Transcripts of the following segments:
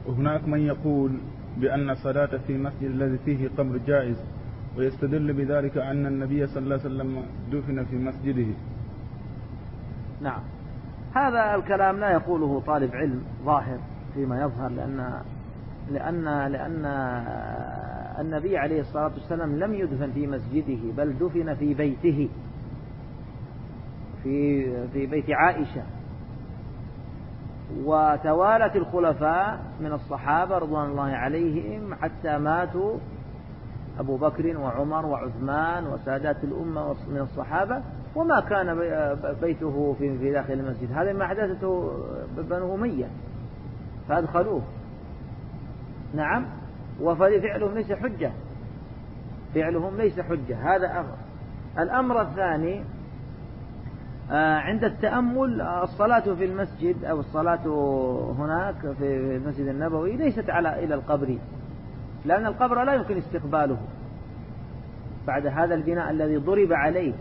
وهناك من يقول بأن الصلاة في المسجد الذي فيه قبر جائز، ويستدل بذلك أن النبي صلى الله عليه وسلم دفن في مسجده. نعم، هذا الكلام لا يقوله طالب علم ظاهر فيما يظهر، لأن النبي عليه الصلاة والسلام لم يدفن في مسجده، بل دفن في بيته، في بيت عائشة. وتوالت الخلفاء من الصحابة رضوان الله عليهم حتى ماتوا، أبو بكر وعمر وعثمان وسادات الأمة من الصحابة، وما كان بيته في داخل المسجد. هذا ما حدثته بنو أمية فأدخلوه. نعم، وفعلهم ليس حجة، فعلهم ليس حجة. هذا أمر. الأمر الثاني، عند التأمل، الصلاة في المسجد أو الصلاة هناك في المسجد النبوي ليست إلى القبر، لأن القبر لا يمكن استقباله بعد هذا البناء الذي ضرب عليه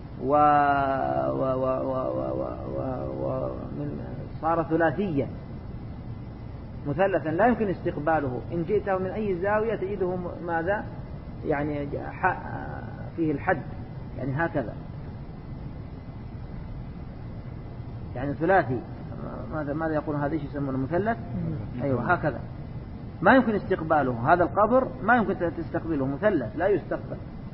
صار ثلاثيا مثلثا لا يمكن استقباله. إن جئته من أي زاوية تجده ماذا يعني فيه الحد، يعني هكذا، يعني ثلاثي. ماذا يقول هذا؟ ايش يسمونه؟ مثلث. أيوة هكذا، ما يمكن استقباله. هذا القبر ما يمكن تستقبله، مثلث لا يستقبل.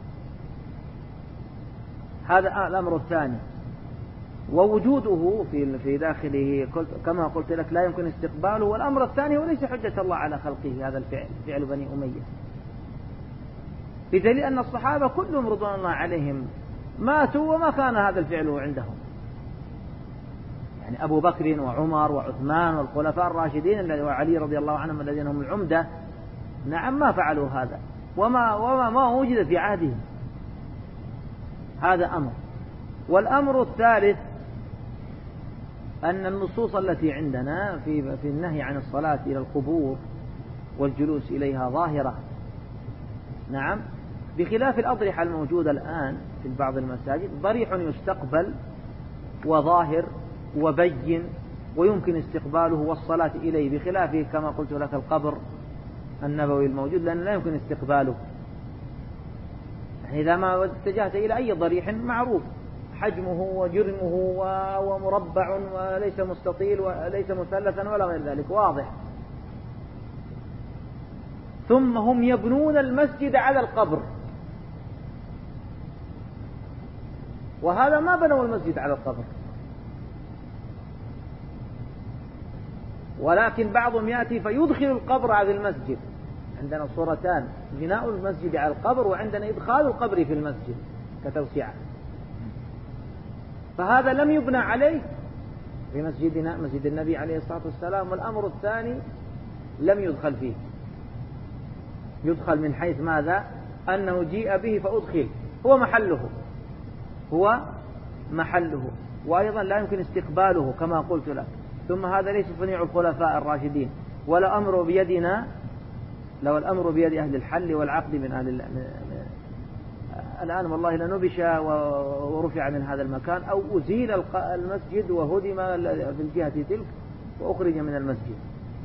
هذا الأمر الثاني. ووجوده في داخله كما قلت لك لا يمكن استقباله. والأمر الثاني وليس حجة الله على خلقه هذا الفعل، فعل بني أمية، بدليل أن الصحابة كلهم رضوان الله عليهم ماتوا وما كان هذا الفعل عندهم. يعني أبو بكر وعمر وعثمان والخلفاء الراشدين وعلي رضي الله عنهم الذين هم العمدة، نعم، ما فعلوا هذا، وما وجد في عهدهم. هذا أمر. والأمر الثالث أن النصوص التي عندنا في النهي عن الصلاة إلى القبور والجلوس إليها ظاهرة. نعم، بخلاف الأضرحة الموجودة الآن في بعض المساجد، ضريح يستقبل وظاهر وبين ويمكن استقباله والصلاة إليه، بخلاف كما قلت لك القبر النبوي الموجود، لأن لا يمكن استقباله. يعني إذا ما اتجهت إلى أي ضريح معروف حجمه وجرمه ومربع وليس مستطيل وليس مثلثا ولا غير ذلك، واضح. ثم هم يبنون المسجد على القبر، وهذا ما بنوا المسجد على القبر، ولكن بعضهم يأتي فيدخل القبر على المسجد. عندنا صورتان: بناء المسجد على القبر، وعندنا إدخال القبر في المسجد كتوسعة. فهذا لم يبنى عليه في مسجدنا، مسجد النبي عليه الصلاة والسلام. والأمر الثاني لم يدخل فيه، يدخل من حيث ماذا؟ أنه جيء به فأدخل، هو محله، وأيضا لا يمكن استقباله كما قلت لك. ثم هذا ليس صنيع الخلفاء الراشدين، ولا أمر بيدنا، لو الأمر بيد أهل الحل والعقد من أهل الآن والله لنبش ورفع من هذا المكان، أو أزيل المسجد وهدم في الجهة تلك وأخرج من المسجد،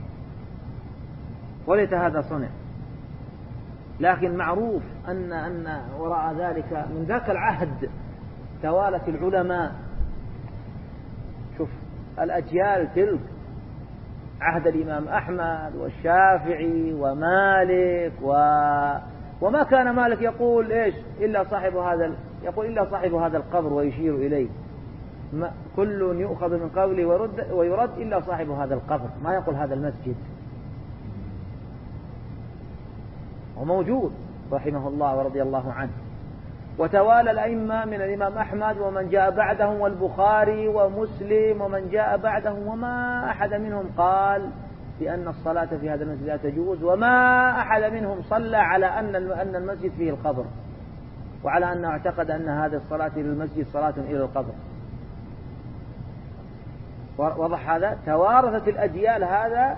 وليس هذا صنع. لكن معروف أن وراء ذلك من ذاك العهد توالت العلماء. شوف الأجيال تلك، عهد الإمام أحمد والشافعي ومالك وما كان مالك يقول إيش إلا صاحب هذا القبر ويشير إليه. كل يؤخذ من قوله ويرد إلا صاحب هذا القبر، ما يقول هذا المسجد. وموجود رحمه الله ورضي الله عنه. وتوالى الأئمة من الإمام أحمد ومن جاء بعدهم والبخاري ومسلم ومن جاء بعدهم، وما أحد منهم قال بأن الصلاة في هذا المسجد لا تجوز، وما أحد منهم صلى على أن المسجد فيه القبر، وعلى أنه اعتقد أن هذه الصلاة إلى المسجد صلاة إلى القبر. وضح هذا؟ توارثت الأجيال هذا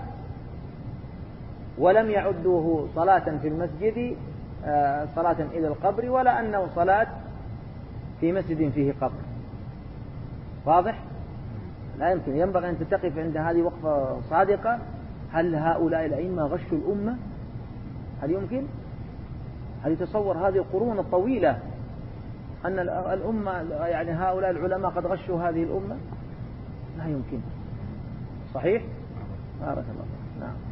ولم يعدوه صلاة في المسجد صلاة إلى القبر، ولا أنه صلاة في مسجد فيه قبر. واضح؟ لا يمكن، ينبغي أن تقف عند هذه وقفة صادقة. هل هؤلاء الأئمة غشوا الأمة؟ هل يمكن؟ هل يتصور هذه القرون الطويلة أن الأمة يعني هؤلاء العلماء قد غشوا هذه الأمة؟ لا يمكن. صحيح؟ بارك الله. نعم.